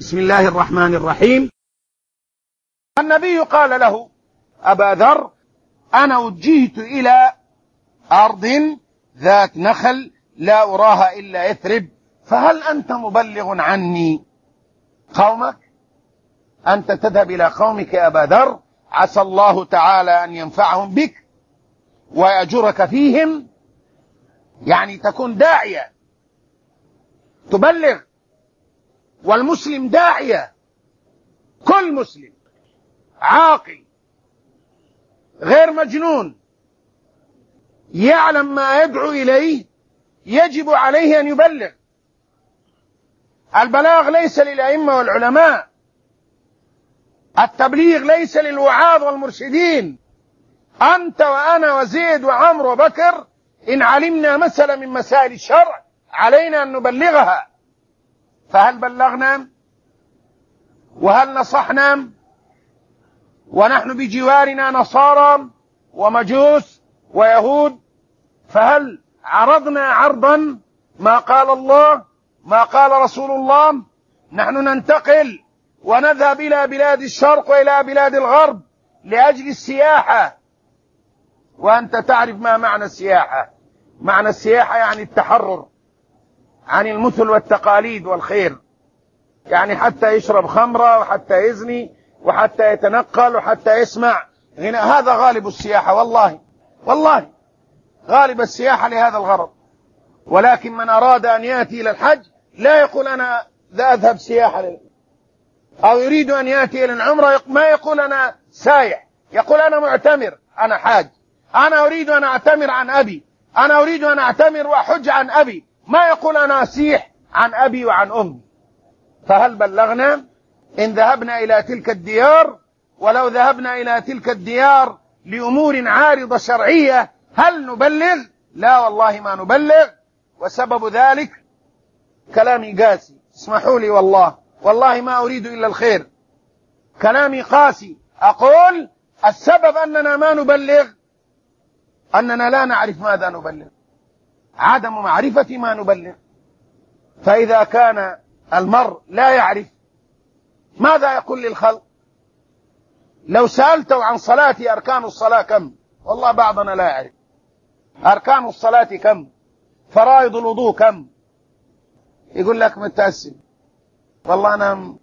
بسم الله الرحمن الرحيم. النبي قال له أبا ذر: أنا وجهت إلى أرض ذات نخل لا أراها إلا يثرب، فهل أنت مبلغ عني قومك؟ أنت تذهب إلى قومك يا أبا ذر، عسى الله تعالى أن ينفعهم بك ويأجرك فيهم، يعني تكون داعية تبلغ. والمسلم داعية، كل مسلم عاقل غير مجنون يعلم ما يدعو إليه يجب عليه أن يبلغ. البلاغ ليس للأئمة والعلماء، التبليغ ليس للوعاظ والمرشدين. أنت وأنا وزيد وعمر وبكر إن علمنا مسألة من مسائل الشرع علينا أن نبلغها. فهل بلغنا؟ وهل نصحنا؟ ونحن بجوارنا نصارى ومجوس ويهود، فهل عرضنا عرضا ما قال الله ما قال رسول الله؟ نحن ننتقل ونذهب إلى بلاد الشرق وإلى بلاد الغرب لأجل السياحة، وأنت تعرف ما معنى السياحة. معنى السياحة يعني التحرر عن المثل والتقاليد والخير، يعني حتى يشرب خمرة وحتى يزني وحتى يتنقل وحتى يسمع غناء. هذا غالب السياحة، والله غالب السياحة لهذا الغرض. ولكن من أراد أن يأتي إلى الحج لا يقول أنا أذهب سياحة أو يريد أن يأتي إلى العمرة ما يقول أنا سايح، يقول أنا معتمر، أنا حاج، أنا أريد أن أعتمر عن أبي، أنا أريد أن أعتمر وأحج عن أبي، ما يقول أنا أسيح عن أبي وعن أمي. فهل بلغنا؟ إن ذهبنا إلى تلك الديار، ولو ذهبنا إلى تلك الديار لأمور عارضة شرعية، هل نبلغ؟ لا والله ما نبلغ. وسبب ذلك كلامي قاسي، اسمحوا لي، والله ما أريد إلا الخير، كلامي قاسي. أقول السبب أننا ما نبلغ أننا لا نعرف ماذا نبلغ، عدم معرفة ما نبلغ. فإذا كان المرء لا يعرف ماذا يقول للخلق؟ لو سألته عن صلاتي أركان الصلاة كم؟ والله بعضنا لا يعرف أركان الصلاة كم، فرائض الوضوء كم. يقول لك متأسف، والله أنا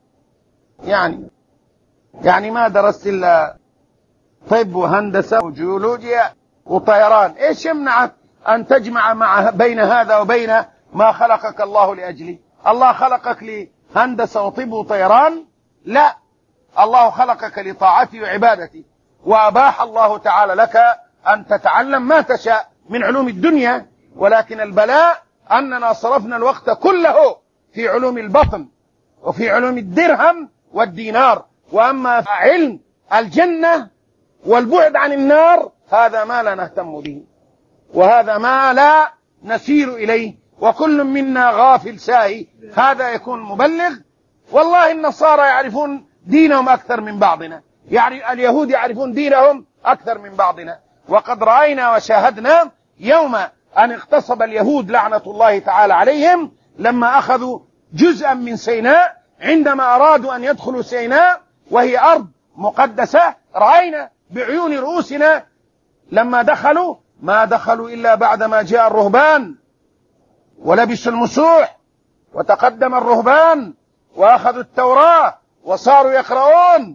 يعني ما درست إلا طب وهندسة وجيولوجيا وطيران. إيش يمنعك أن تجمع بين هذا وبين ما خلقك الله لأجله؟ الله خلقك لهندسة وطب وطيران؟ لا، الله خلقك لطاعته وعبادته، وأباح الله تعالى لك أن تتعلم ما تشاء من علوم الدنيا. ولكن البلاء أننا صرفنا الوقت كله في علوم البطن وفي علوم الدرهم والدينار. وأما علم الجنة والبعد عن النار هذا ما لا نهتم به، وهذا ما لا نسير إليه، وكل منا غافل ساهي. هذا يكون مبلغ؟ والله النصارى يعرفون دينهم أكثر من بعضنا، يعني اليهود يعرفون دينهم أكثر من بعضنا. وقد رأينا وشاهدنا يوم أن اغتصب اليهود لعنة الله تعالى عليهم لما أخذوا جزءا من سيناء، عندما أرادوا أن يدخلوا سيناء وهي أرض مقدسة، رأينا بعيون رؤوسنا لما دخلوا ما دخلوا إلا بعدما جاء الرهبان ولبسوا المسوح، وتقدم الرهبان وأخذوا التوراة وصاروا يقرؤون.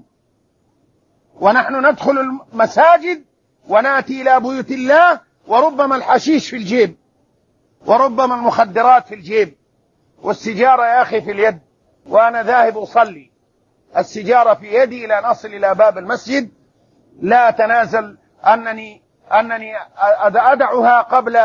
ونحن ندخل المساجد ونأتي إلى بيوت الله وربما الحشيش في الجيب، وربما المخدرات في الجيب، والسجارة يا أخي في اليد، وأنا ذاهب أصلي السجارة في يدي إلى أن أصل إلى باب المسجد. لا أتنازل أنني أدعها قبل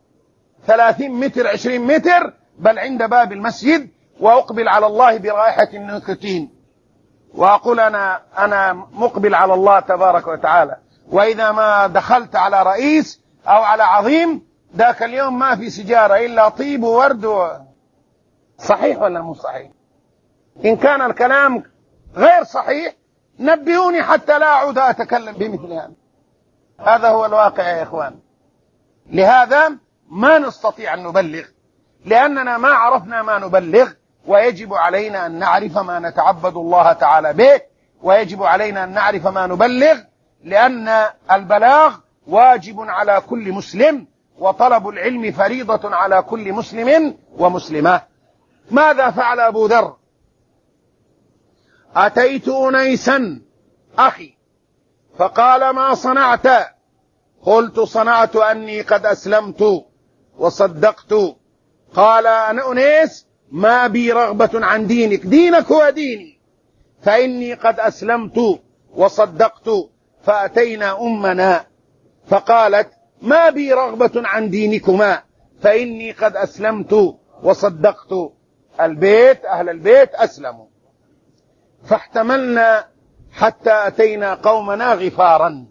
30 متر 20 متر، بل عند باب المسجد، وأقبل على الله برائحة النيكوتين، وأقول أنا مقبل على الله تبارك وتعالى. وإذا ما دخلت على رئيس أو على عظيم ذاك اليوم ما في سجارة إلا طيب وورد. صحيح ولا مو صحيح؟ إن كان الكلام غير صحيح نبهوني حتى لا أعود أتكلم بمثل هذا. هذا هو الواقع يا إخوان. لهذا ما نستطيع أن نبلغ، لأننا ما عرفنا ما نبلغ، ويجب علينا أن نعرف ما نتعبد الله تعالى به، ويجب علينا أن نعرف ما نبلغ، لأن البلاغ واجب على كل مسلم، وطلب العلم فريضة على كل مسلم ومسلمة. ماذا فعل أبو ذر؟ أتيت أنيسا أخي فقال ما صنعت؟ قلت صنعت أني قد أسلمت وصدقت. قال أنا أنيس ما بي رغبة عن دينك، دينك هو ديني، فإني قد أسلمت وصدقت. فأتينا أمنا فقالت ما بي رغبة عن دينكما، فإني قد أسلمت وصدقت. أهل البيت أسلموا، فاحتملنا حتى أتينا قومنا غفارا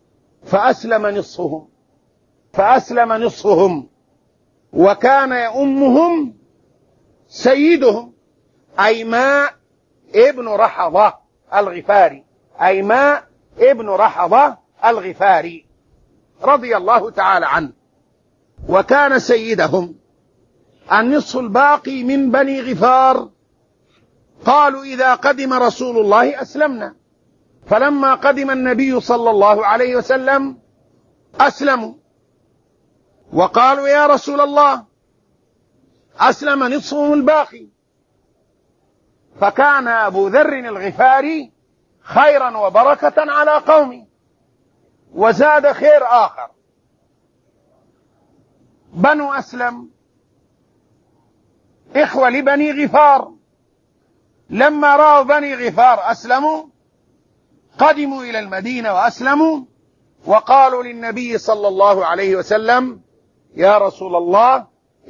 فأسلم نصفهم، وكان يؤمهم سيدهم أيماء ابن رحضة الغفاري، أيماء ابن رحضة الغفاري رضي الله تعالى عنه، وكان سيدهم. النصف الباقي من بني غفار قالوا إذا قدم رسول الله أسلمنا، فلما قدم النبي صلى الله عليه وسلم أسلموا، وقالوا يا رسول الله أسلم نصفهم الباقي. فكان أبو ذر الغفاري خيرا وبركة على قومه، وزاد خير آخر. بنو أسلم إخوة لبني غفار، لما رأوا بني غفار أسلموا، قدموا إلى المدينة وأسلموا، وقالوا للنبي صلى الله عليه وسلم يا رسول الله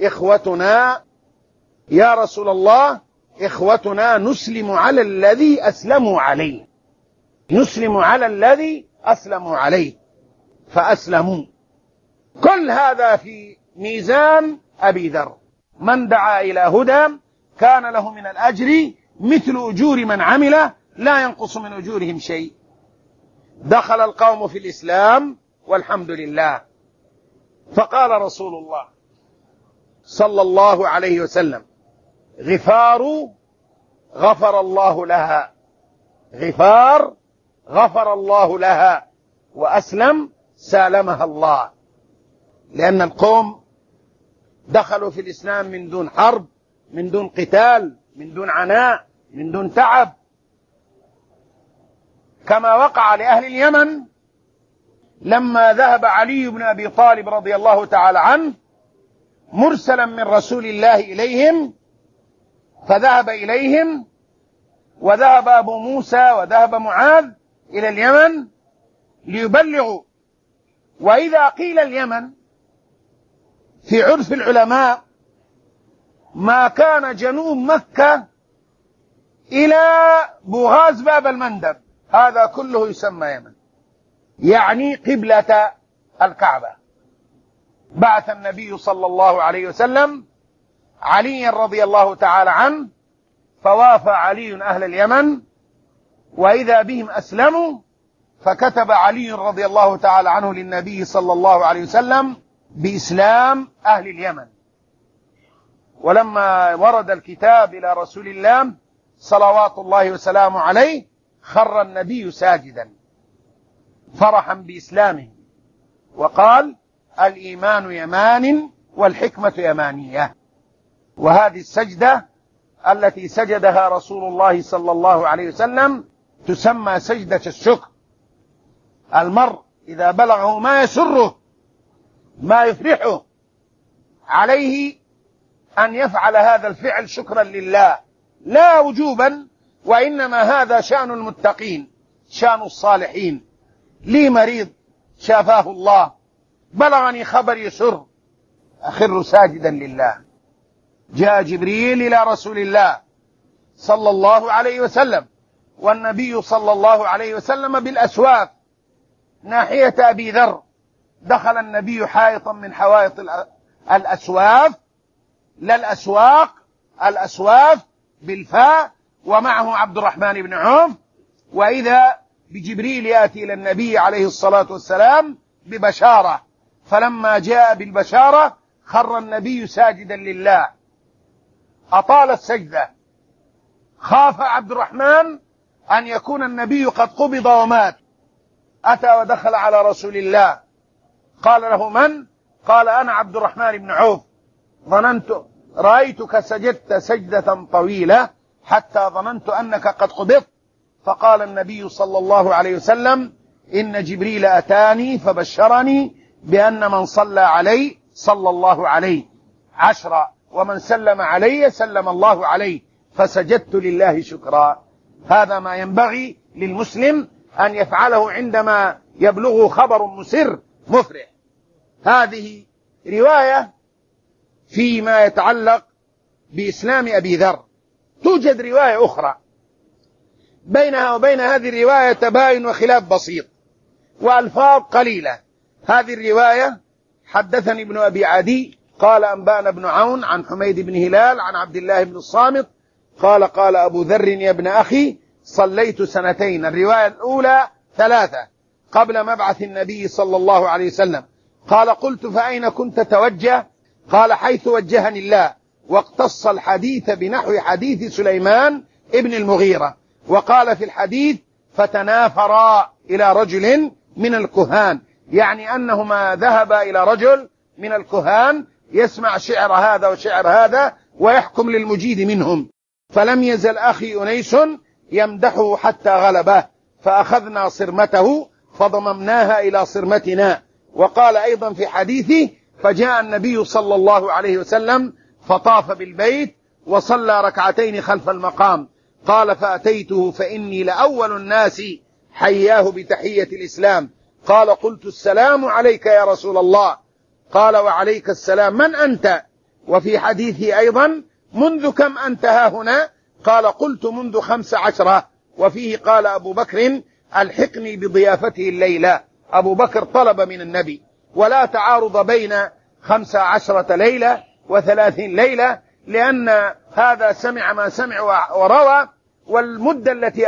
إخوتنا نسلم على الذي أسلموا عليه، نسلم على الذي أسلموا عليه، فأسلموا. كل هذا في ميزان أبي ذر. من دعا إلى هدى كان له من الأجر مثل أجور من عمل لا ينقص من أجورهم شيء. دخل القوم في الإسلام والحمد لله. فقال رسول الله صلى الله عليه وسلم غفار غفر الله لها، غفار غفر الله لها، وأسلم سالمها الله، لأن القوم دخلوا في الإسلام من دون حرب، من دون قتال، من دون عناء، من دون تعب، كما وقع لأهل اليمن لما ذهب علي بن أبي طالب رضي الله تعالى عنه مرسلا من رسول الله إليهم، فذهب إليهم، وذهب أبو موسى وذهب معاذ إلى اليمن ليبلغوا. وإذا قيل اليمن في عرف العلماء ما كان جنوب مكة إلى بوغاز باب المندب، هذا كله يسمى يمن، يعني قبلة الكعبة. بعث النبي صلى الله عليه وسلم علي رضي الله تعالى عنه، فوافى علي أهل اليمن، وإذا بهم أسلموا، فكتب علي رضي الله تعالى عنه للنبي صلى الله عليه وسلم بإسلام أهل اليمن. ولما ورد الكتاب إلى رسول الله صلوات الله وسلامه عليه خر النبي ساجدا فرحا بإسلامه، وقال الإيمان يمان والحكمة يمانية. وهذه السجدة التي سجدها رسول الله صلى الله عليه وسلم تسمى سجدة الشكر. المرء إذا بلغه ما يسره ما يفرحه عليه أن يفعل هذا الفعل شكرا لله، لا وجوبا، وإنما هذا شأن المتقين، شأن الصالحين. لي مريض شافاه الله، بلغني خبر يسر، أخر ساجدا لله. جاء جبريل إلى رسول الله صلى الله عليه وسلم، والنبي صلى الله عليه وسلم بالأسواق ناحية أبي ذر. دخل النبي حائطا من حوائط الأسواف، لا الأسواق، الأسواف بالفاء، ومعه عبد الرحمن بن عوف، وإذا بجبريل يأتي إلى النبي عليه الصلاة والسلام ببشارة، فلما جاء بالبشارة خر النبي ساجدا لله أطال السجدة. خاف عبد الرحمن أن يكون النبي قد قبض ومات، أتى ودخل على رسول الله، قال له: من؟ قال: أنا عبد الرحمن بن عوف، رأيتك سجدت سجدة طويلة حتى ظننت أنك قد قبضت. فقال النبي صلى الله عليه وسلم: إن جبريل أتاني فبشرني بأن من صلى علي صلى الله عليه 10، ومن سلم علي سلم الله عليه، فسجدت لله شكرا. هذا ما ينبغي للمسلم أن يفعله عندما يبلغه خبر مسر مفرح. هذه رواية فيما يتعلق بإسلام أبي ذر. توجد رواية أخرى بينها وبين هذه الرواية تباين وخلاف بسيط وألفاظ قليلة. هذه الرواية: حدثني ابن أبي عدي قال أنبأنا ابن عون عن حميد بن هلال عن عبد الله بن الصامت قال: قال أبو ذر يا ابن أخي صليت 2. الرواية الأولى 3 قبل مبعث النبي صلى الله عليه وسلم. قال: قلت: فأين كنت توجه؟ قال: حيث وجهني الله. واقتص الحديث بنحو حديث سليمان ابن المغيرة. وقال في الحديث: فتنافرا إلى رجل من الكهان، يعني أنهما ذهبا إلى رجل من الكهان يسمع شعر هذا وشعر هذا ويحكم للمجيد منهم، فلم يزل أخي أنيس يمدحه حتى غلبه، فأخذنا صرمته فضممناها إلى صرمتنا. وقال أيضا في حديثه: فجاء النبي صلى الله عليه وسلم فطاف بالبيت وصلى 2 خلف المقام. قال: فأتيته فإني لأول الناس حياه بتحية الإسلام. قال: قلت: السلام عليك يا رسول الله. قال: وعليك السلام، من أنت؟ وفي حديثه أيضا: منذ كم أنت ها هنا؟ قال: قلت: منذ 15. وفيه قال أبو بكر: ألحقني بضيافته الليلة. أبو بكر طلب من النبي، ولا تعارض بين 15 ليلة و30 ليلة، لأن هذا سمع ما سمع وروى، والمدة التي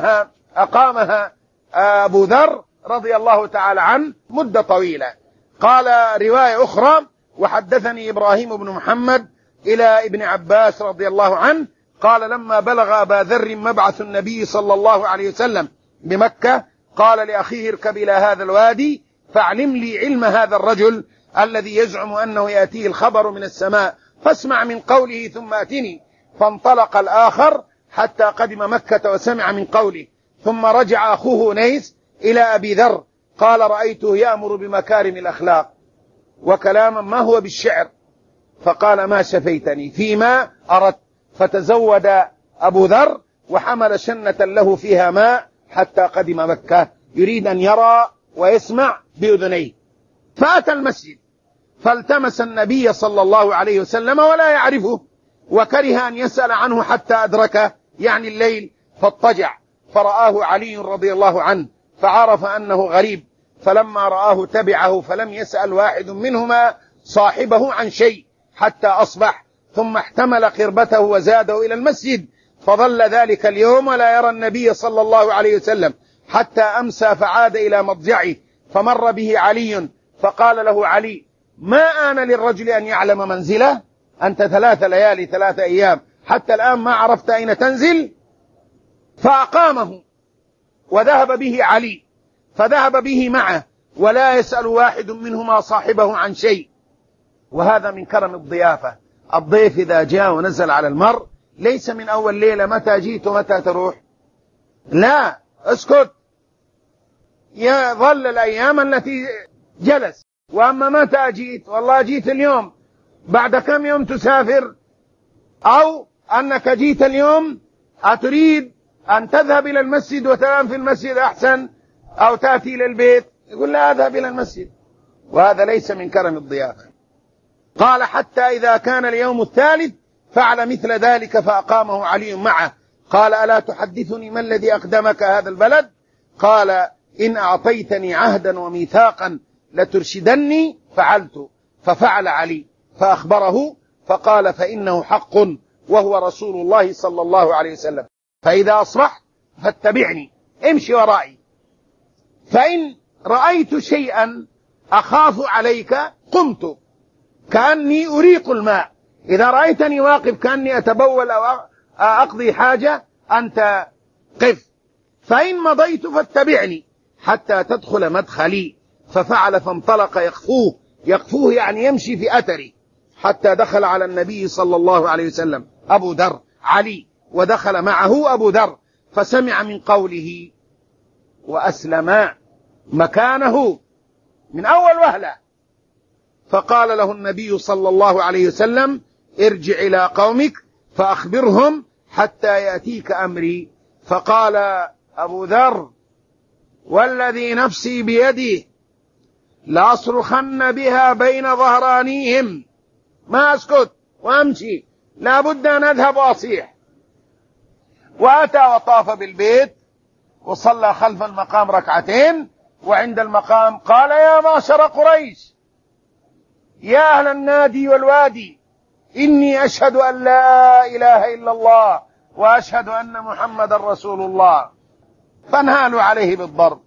أقامها أبو ذر رضي الله تعالى عنه مدة طويلة. قال رواية أخرى: وحدثني إبراهيم بن محمد إلى ابن عباس رضي الله عنه قال: لما بلغ أبا ذر مبعث النبي صلى الله عليه وسلم بمكة قال لأخيه: اركب إلى هذا الوادي فاعلم لي علم هذا الرجل الذي يزعم أنه يأتيه الخبر من السماء، فاسمع من قوله ثم أتني. فانطلق الآخر حتى قدم مكة وسمع من قوله، ثم رجع أخوه أنيس إلى أبي ذر قال: رأيته يأمر بمكارم الأخلاق وكلاما ما هو بالشعر، فقال: ما شفيتني فيما أردت. فتزود أبو ذر وحمل شنة له فيها ماء حتى قدم مكة يريد أن يرى ويسمع بأذنيه. فأتى المسجد فالتمس النبي صلى الله عليه وسلم ولا يعرفه، وكره أن يسأل عنه حتى أدركه، يعني الليل، فاضطجع فرآه علي رضي الله عنه فعرف أنه غريب، فلما رآه تبعه فلم يسأل واحد منهما صاحبه عن شيء حتى أصبح، ثم احتمل قربته وزاده إلى المسجد، فظل ذلك اليوم ولا يرى النبي صلى الله عليه وسلم حتى أمسى فعاد إلى مضجعه، فمر به علي فقال له علي: ما آن للرجل أن يعلم منزله؟ أنت 3 ليالي 3 أيام حتى الآن ما عرفت أين تنزل؟ فأقامه وذهب به علي، فذهب به معه ولا يسأل واحد منهما صاحبه عن شيء. وهذا من كرم الضيافة. الضيف إذا جاء ونزل على المرء ليس من أول ليلة متى جيت ومتى تروح، لا، اسكت، يظل الأيام التي جلس. وأما متى جيت؟ والله جيت اليوم، بعد كم يوم تسافر؟ أو أنك جيت اليوم أتريد أن تذهب إلى المسجد وتنام في المسجد أحسن، أو تأتي إلى البيت؟ يقول: لا، أذهب إلى المسجد. وهذا ليس من كرم الضيافة. قال: حتى إذا كان اليوم الثالث فعل مثل ذلك فأقامه علي معه. قال: ألا تحدثني ما الذي أقدمك هذا البلد؟ قال: إن أعطيتني عهدا وميثاقا لترشدني فعلت. ففعل علي فأخبره، فقال: فإنه حق وهو رسول الله صلى الله عليه وسلم، فإذا أصبحت فاتبعني، امشي ورائي، فإن رأيت شيئا أخاف عليك قمت كأني أريق الماء، إذا رأيتني واقف كأني أتبول أو أقضي حاجة أنت قف، فإن مضيت فاتبعني حتى تدخل مدخلي. ففعل فانطلق يقفوه يعني يمشي في أثري، حتى دخل على النبي صلى الله عليه وسلم أبو ذر علي، ودخل معه أبو ذر، فسمع من قوله وأسلم مكانه من أول وهلة. فقال له النبي صلى الله عليه وسلم ارجع إلى قومك فأخبرهم حتى يأتيك أمري. فقال أبو ذر والذي نفسي بيده لأصرخن بها بين ظهرانيهم، ما أسكت وأمشي، لا بد أن أذهب وأصيح. وأتى وطاف بالبيت وصلى خلف المقام ركعتين، وعند المقام قال يا معشر قريش يا أهل النادي والوادي إني أشهد أن لا إله إلا الله وأشهد أن محمد رسول الله. فانهالوا عليه بالضرب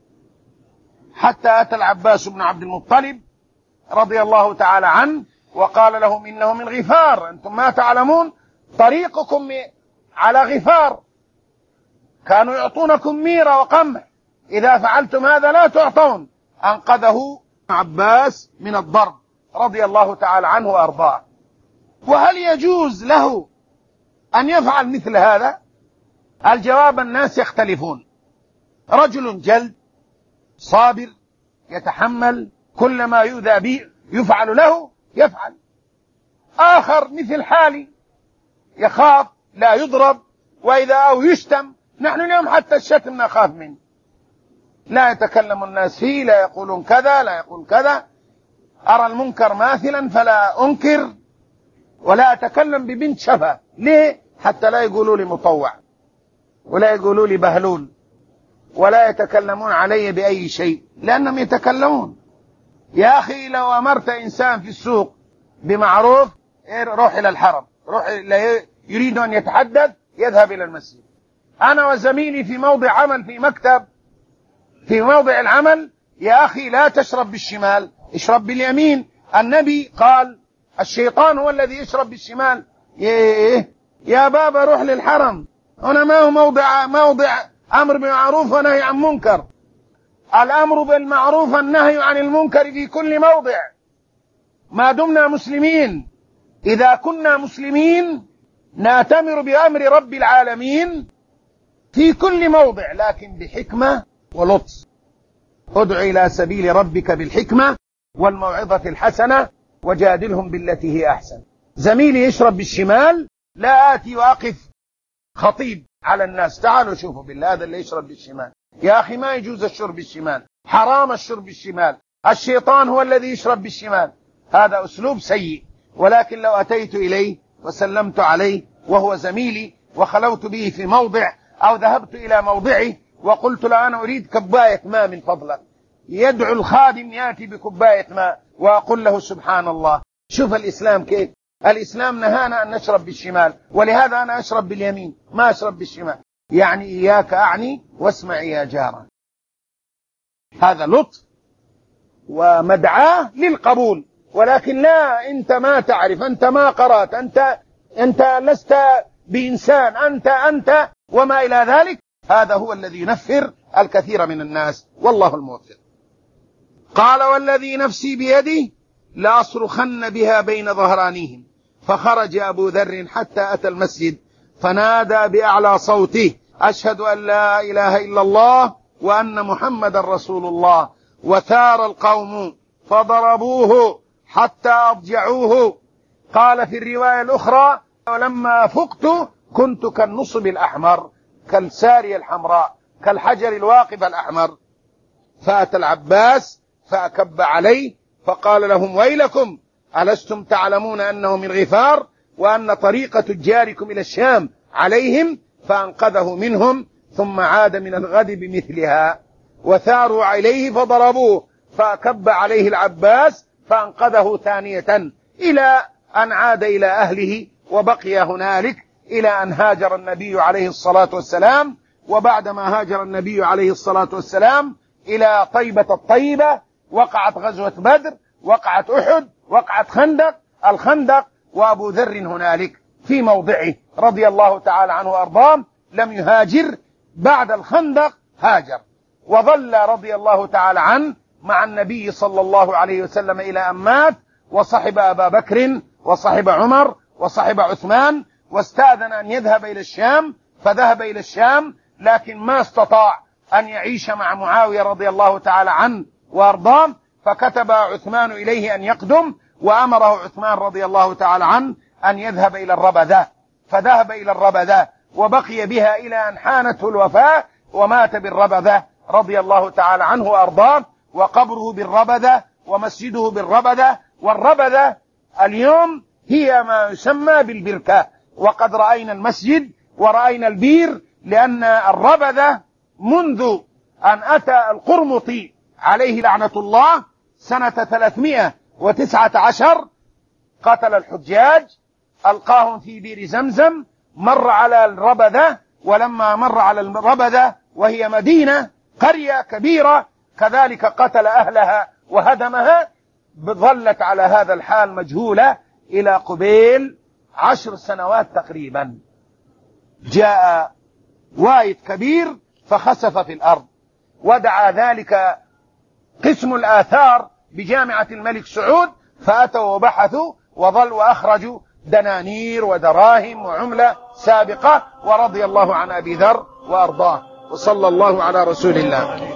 حتى أتى العباس بن عبد المطلب رضي الله تعالى عنه وقال لهم إنه من غفار، أنتم ما تعلمون طريقكم على غفار، كانوا يعطونكم ميرة وقمح، إذا فعلتم هذا لا تعطون. أنقذه عباس من الضرب رضي الله تعالى عنه وأرضاه. وهل يجوز له أن يفعل مثل هذا؟ الجواب الناس يختلفون. رجل جلد صابر يتحمل كل ما يؤذى به يفعل له يفعل. آخر مثل حالي يخاف لا يضرب، وإذا أو يشتم، نحن اليوم حتى الشتم نخاف منه، لا يتكلم الناس فيه، لا يقولون كذا لا يقول كذا. أرى المنكر ماثلا فلا أنكر ولا أتكلم ببنت شفا. ليه؟ حتى لا يقولوا لي مطوع ولا يقولوا لي بهلول ولا يتكلمون علي بأي شيء، لأنهم يتكلمون. يا أخي لو أمرت إنسان في السوق بمعروف روح إلى الحرم، روح يريد أن يتحدث يذهب إلى المسجد. أنا وزميلي في موضع عمل في مكتب في موضع العمل، يا أخي لا تشرب بالشمال اشرب باليمين. النبي قال الشيطان هو الذي يشرب بالشمال. يا بابا روح للحرم، هنا ما هو موضع أمر بالمعروف ونهي عن منكر. الأمر بالمعروف والنهي عن المنكر في كل موضع ما دمنا مسلمين. إذا كنا مسلمين نأتمر بأمر رب العالمين في كل موضع، لكن بحكمة ولطف. ادع إلى سبيل ربك بالحكمة والموعظة الحسنة وجادلهم بالتي هي أحسن. زميلي يشرب بالشمال، لا آتي وأقف خطيب على الناس تعالوا شوفوا بالله هذا اللي يشرب بالشمال. يا أخي ما يجوز الشرب بالشمال، حرام الشرب بالشمال، الشيطان هو الذي يشرب بالشمال. هذا أسلوب سيء. ولكن لو أتيت إليه وسلمت عليه وهو زميلي وخلوت به في موضع أو ذهبت إلى موضعه وقلت له أنا أريد كباية ماء من فضلك، يدعو الخادم يأتي بكباية ماء وأقول له سبحان الله. شوف الإسلام كيف، الإسلام نهانا أن نشرب بالشمال، ولهذا أنا أشرب باليمين ما أشرب بالشمال. يعني إياك أعني واسمعي يا جارة. هذا لطف ومدعاة للقبول. ولكن لا، أنت ما تعرف، أنت ما قرأت، أنت لست بإنسان، أنت وما إلى ذلك. هذا هو الذي ينفر الكثير من الناس، والله الموفق. قال والذي نفسي بيده لأصرخن بها بين ظهرانيهم. فخرج أبو ذر حتى أتى المسجد فنادى بأعلى صوته أشهد أن لا إله إلا الله وأن محمد رسول الله. وثار القوم فضربوه حتى أضجعوه. قال في الرواية الأخرى ولما فقت كنت كالنصب الأحمر، كالسارية الحمراء، كالحجر الواقف الأحمر. فأتى العباس فأكب عليه فقال لهم ويلكم ألستم تعلمون أنه من غفار وأن طريق تجاركم إلى الشام عليهم؟ فأنقذه منهم ثم عاد من الغد بمثلها. وثاروا عليه فضربوه فأكب عليه العباس فأنقذه ثانية إلى أن عاد إلى أهله وبقي هنالك إلى أن هاجر النبي عليه الصلاة والسلام. وبعدما هاجر النبي عليه الصلاة والسلام إلى طيبة الطيبة وقعت غزوة بدر، وقعت أحد، وقعت الخندق وأبو ذر هنالك في موضعه رضي الله تعالى عنه وأرضاه، لم يهاجر بعد الخندق، هاجر وظل رضي الله تعالى عنه مع النبي صلى الله عليه وسلم إلى أن مات، وصحب أبا بكر وصحب عمر وصحب عثمان، واستأذن أن يذهب إلى الشام فذهب إلى الشام، لكن ما استطاع أن يعيش مع معاوية رضي الله تعالى عنه وأرضاه، فكتب عثمان إليه أن يقدم، وأمره عثمان رضي الله تعالى عنه أن يذهب إلى الربذة، فذهب إلى الربذة وبقي بها إلى أن حانته الوفاة، ومات بالربذة رضي الله تعالى عنه وأرضاه، وقبره بالربذة ومسجده بالربذة. والربذة اليوم هي ما يسمى بالبركة، وقد رأينا المسجد ورأينا البير، لأن الربذة منذ أن أتى القرمطي عليه لعنة الله سنة 319 قتل الحجاج، ألقاهم في بير زمزم، مر على الربذة، ولما مر على الربذة وهي مدينة قرية كبيرة كذلك قتل أهلها وهدمها، ظلت على هذا الحال مجهولة إلى قبيل 10 سنوات تقريبا. جاء وايد كبير فخسف في الأرض، ودعا ذلك قسم الآثار بجامعة الملك سعود، فأتوا وبحثوا وأخرجوا دنانير ودراهم وعملة سابقة، ورضي الله عن أبي ذر وأرضاه، وصلى الله على رسول الله.